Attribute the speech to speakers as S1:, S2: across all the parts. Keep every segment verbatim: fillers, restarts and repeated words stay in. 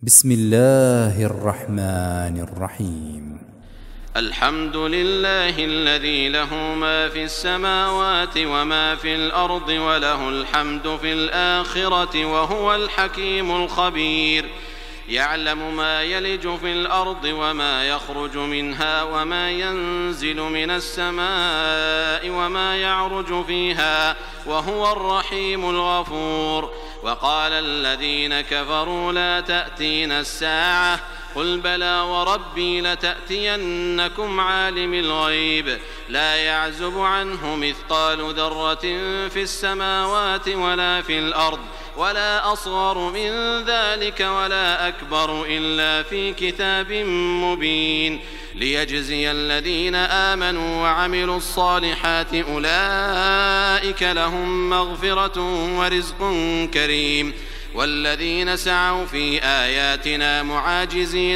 S1: بسم الله الرحمن الرحيم.
S2: الحمد لله الذي له ما في السماوات وما في الأرض وله الحمد في الآخرة وهو الحكيم الخبير. يعلم ما يلج في الأرض وما يخرج منها وما ينزل من السماء وما يعرج فيها وهو الرحيم الغفور. وقال الذين كفروا لا تأتينا الساعة قل بلى وربي لتأتينكم عالم الغيب لا يعزب عنه مثقال ذرة في السماوات ولا في الأرض ولا أصغر من ذلك ولا أكبر إلا في كتاب مبين ليجزي الذين آمنوا وعملوا الصالحات أولئك لهم مغفرة ورزق كريم. والذين سعوا في آياتنا معاجزين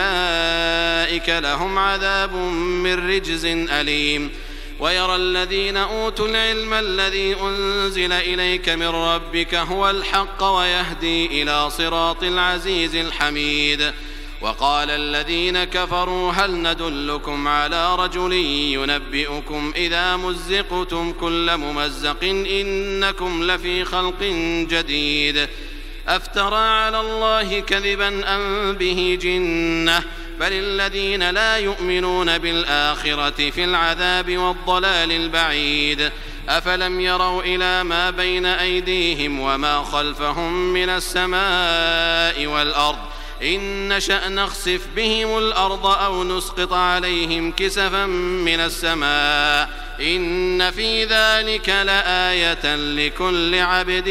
S2: أولئك لهم عذاب من رجز أليم. ويرى الذين أوتوا العلم الذي أنزل إليك من ربك هو الحق ويهدي إلى صراط العزيز الحميد. وقال الذين كفروا هل ندلكم على رجل ينبئكم إذا مزقتم كل ممزق إنكم لفي خلق جديد أفترى على الله كذبا أم به جنة بل الذين لا يؤمنون بالآخرة في العذاب والضلال البعيد. أفلم يروا إلى ما بين أيديهم وما خلفهم من السماء والأرض إن نشأ نخسف بهم الأرض أو نسقط عليهم كسفا من السماء إن في ذلك لآية لكل عبد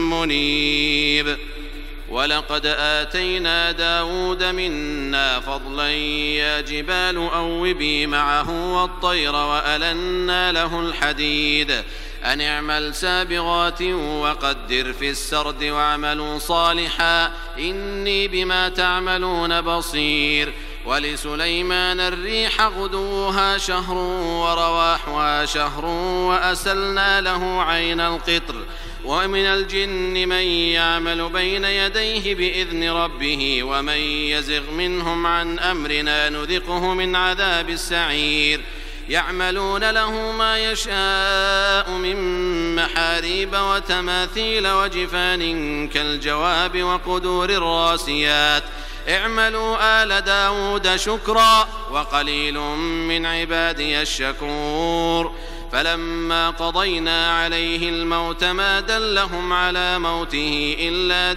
S2: منيب. ولقد آتينا داود منا فضلا يا جبال أوبي معه والطير وألنا له الحديد أن اعمل سابغات وقدر في السرد واعملوا صالحا إني بما تعملون بصير. ولسليمان الريح غدوها شهر ورواحها شهر وأسلنا له عين القطر ومن الجن من يعمل بين يديه بإذن ربه ومن يزغ منهم عن أمرنا نذقه من عذاب السعير. يعملون له ما يشاء من محاريب وتماثيل وجفان كالجواب وقدور الراسيات اعملوا آل داود شكرا وقليل من عبادي الشكور. فلما قضينا عليه الموت ما دلهم على موته إلا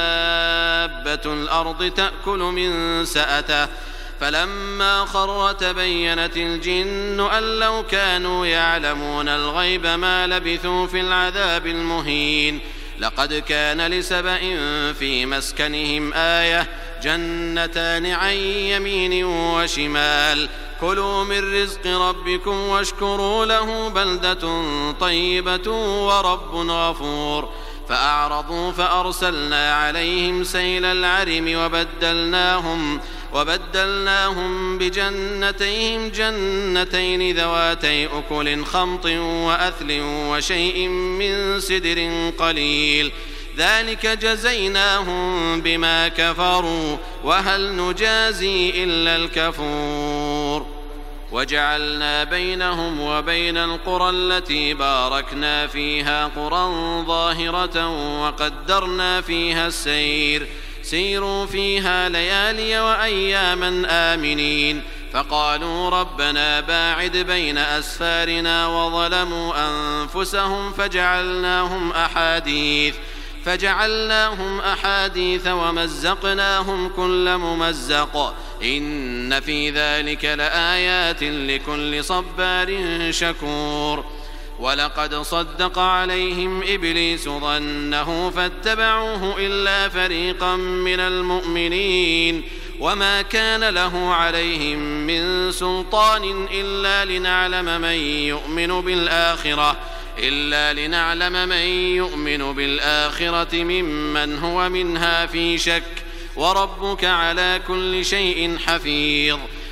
S2: دابة الأرض تأكل من سأته فلما خر تبينت الجن أن لو كانوا يعلمون الغيب ما لبثوا في العذاب المهين. لقد كان لسبأ في مسكنهم آية جنتان عن يمين وشمال كلوا من رزق ربكم واشكروا له بلدة طيبة ورب غفور. فأعرضوا فأرسلنا عليهم سيل العرم وبدلناهم وبدلناهم بجنتيهم جنتين ذواتي أكل خمط وأثل وشيء من سدر قليل ذلك جزيناهم بما كفروا وهل نجازي إلا الكفور. وجعلنا بينهم وبين القرى التي باركنا فيها قرى ظاهرة وقدرنا فيها السير سيروا فيها ليالي وأياما آمنين. فقالوا ربنا باعد بين أسفارنا وظلموا أنفسهم فجعلناهم أحاديث فجعلناهم أحاديث ومزقناهم كل ممزق إن في ذلك لآيات لكل صبار شكور. ولقد صدق عليهم إبليس ظنه فاتبعوه إلا فريقا من المؤمنين وما كان له عليهم من سلطان إلا لنعلم من يؤمن بالآخرة إلا لنعلم من يؤمن بالآخرة ممن هو منها في شك وربك على كل شيء حفيظ.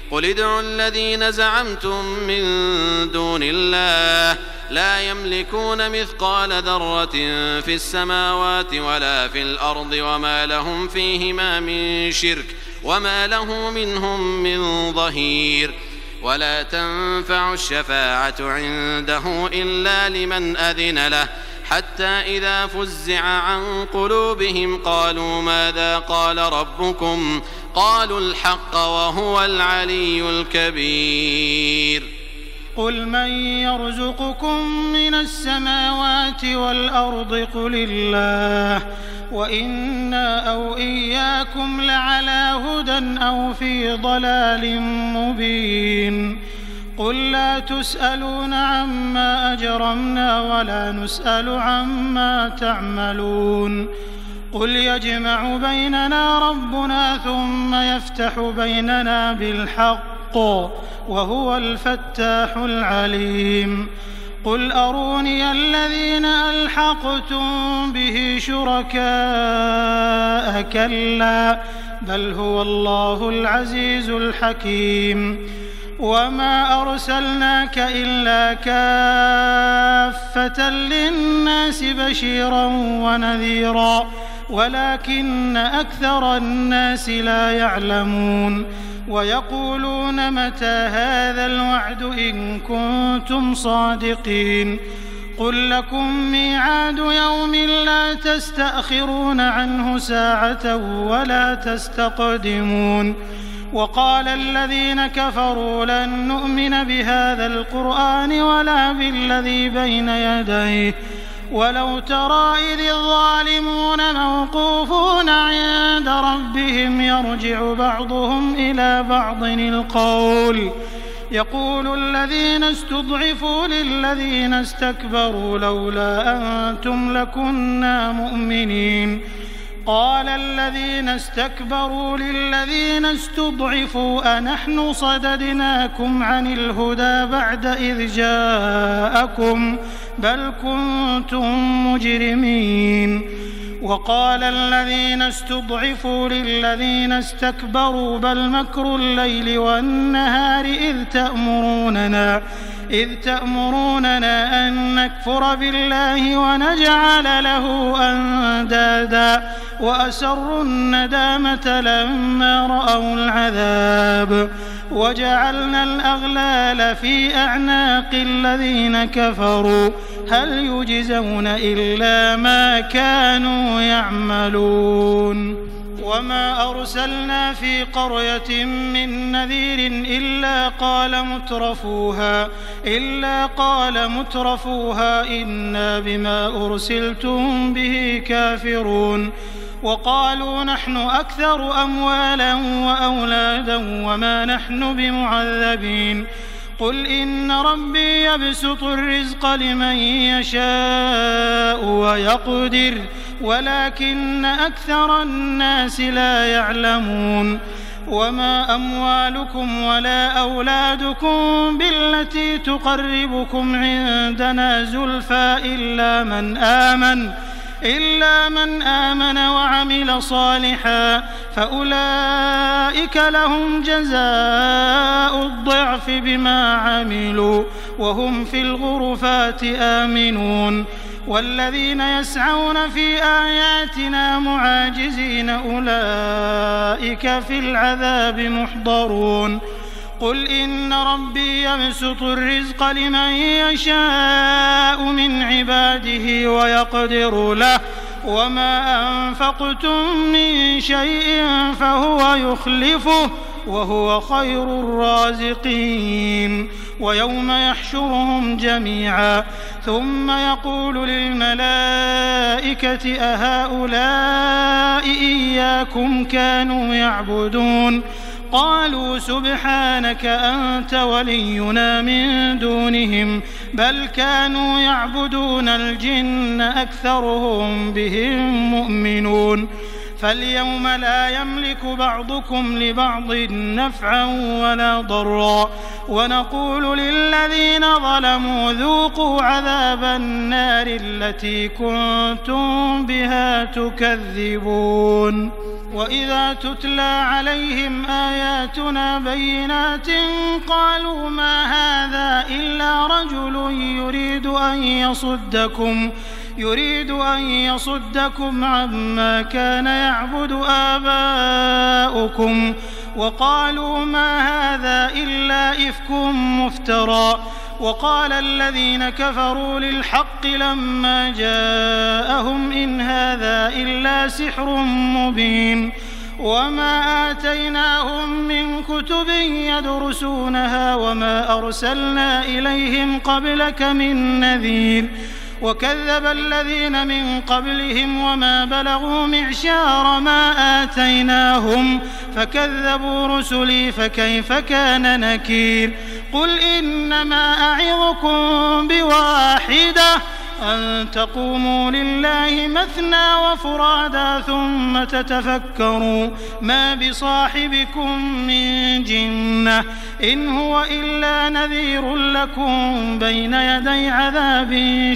S2: قل ادعوا الذين زعمتم من دون الله لا يملكون مثقال ذرة في السماوات ولا في الأرض وما لهم فيهما من شرك وما له منهم من ظهير ولا تنفع الشفاعة عنده إلا لمن أذن له حتى إذا فزع عن قلوبهم قالوا ماذا قال ربكم قالوا الحق وهو العلي الكبير
S3: قل من يرزقكم من السماوات والأرض قل الله وإنا أو إياكم لعلى هدى أو في ضلال مبين قل لا تسألون عما أجرمنا ولا نسأل عما تعملون قل يجمع بيننا ربنا ثم يفتح بيننا بالحق وهو الفتاح العليم قل أروني الذين ألحقتم به شركاء كلا بل هو الله العزيز الحكيم وما أرسلناك إلا كافة للناس بشيرا ونذيرا ولكن أكثر الناس لا يعلمون ويقولون متى هذا الوعد إن كنتم صادقين قل لكم ميعاد يوم لا تستأخرون عنه ساعة ولا تستقدمون وقال الذين كفروا لن نؤمن بهذا القرآن ولا بالذي بين يديه ولو ترى إذ الظالمون موقوفون عند ربهم يرجع بعضهم إلى بعض القول يقول الذين استضعفوا للذين استكبروا لولا أنتم لكنا مؤمنين قال الذين استكبروا للذين استضعفوا أنحن صددناكم عن الهدى بعد إذ جاءكم بل كنتم مجرمين وقال الذين استضعفوا للذين استكبروا بل مكر الليل والنهار إذ تأمروننا إذ تأمروننا أن نكفر بالله ونجعل له أندادا وأسروا الندامة لما رأوا العذاب وجعلنا الأغلال في أعناق الذين كفروا هل يجزون إلا ما كانوا يعملون وما أرسلنا في قرية من نذير إلا قال مترفوها إلا قال مترفوها إنا بما أرسلتم به كافرون وقالوا نحن أكثر أموالا وأولادا وما نحن بمعذبين قل إن ربي يبسط الرزق لمن يشاء ويقدر ولكن أكثر الناس لا يعلمون وما أموالكم ولا أولادكم بالتي تقربكم عندنا زلفى إلا من آمن إلا من آمن وعمل صالحا فأولئك لهم جزاء الضعف بما عملوا وهم في الغرفات آمنون والذين يسعون في آياتنا معاجزين أولئك في العذاب محضرون قل إن ربي يبسط الرزق لمن يشاء من عباده ويقدر له وما أنفقتم من شيء فهو يخلفه وهو خير الرازقين ويوم يحشرهم جميعا ثم يقول للملائكة أهؤلاء إياكم كانوا يعبدون قالوا سبحانك أنت ولينا من دونهم بل كانوا يعبدون الجن أكثرهم بهم مؤمنون فاليوم لا يملك بعضكم لبعض نفعا ولا ضرا ونقول للذين ظلموا ذوقوا عذاب النار التي كنتم بها تكذبون وإذا تتلى عليهم آياتنا بينات قالوا ما هذا إلا رجل يريد أن يصدكم يريد أن يصدكم عما كان يعبد آباؤكم وقالوا ما هذا إلا إفك مفترى. وقال الذين كفروا للحق لما جاءهم إن هذا إلا سحر مبين وما آتيناهم من كتب يدرسونها وما أرسلنا إليهم قبلك من نذير وكذب الذين من قبلهم وما بلغوا معشار ما آتيناهم فكذبوا رسلي فكيف كان نكير. قل إنما أعظكم بواحدة أن تقوموا لله مثنى وفرادا ثم تتفكروا ما بصاحبكم من جنة إن هو إلا نذير لكم بين يدي عذاب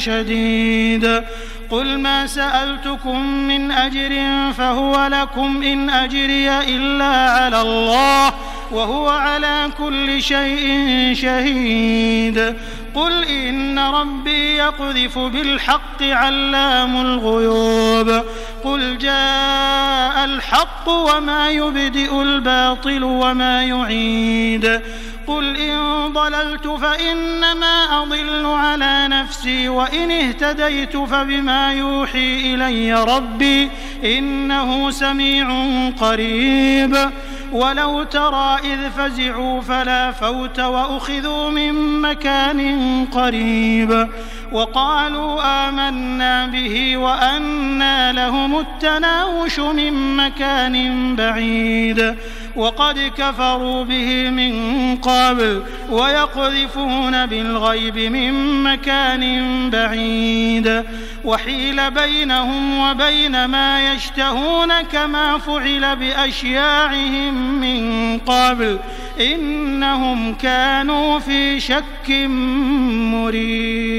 S3: شديد. قل ما سألتكم من أجر فهو لكم إن أجري إلا على الله وهو على كل شيء شهيد. قل إن ربي يقذف بالحق علام الغيوب. قل جاء الحق وما يبدئ الباطل وما يعيد. قل إن ضللت فإنما أضل على نفسي وإن اهتديت فبما يوحي إلي ربي إنه سميع قريب. ولو ترى إذ فزعوا فلا فوت وأخذوا من مكان قريب وقالوا آمنا به وأنى لهم التناوش من مكان بعيد وقد كفروا به من قبل ويقذفون بالغيب من مكان بعيد وحيل بينهم وبين ما يشتهون كما فعل بأشياعهم من قبل إنهم كانوا في شك مريب.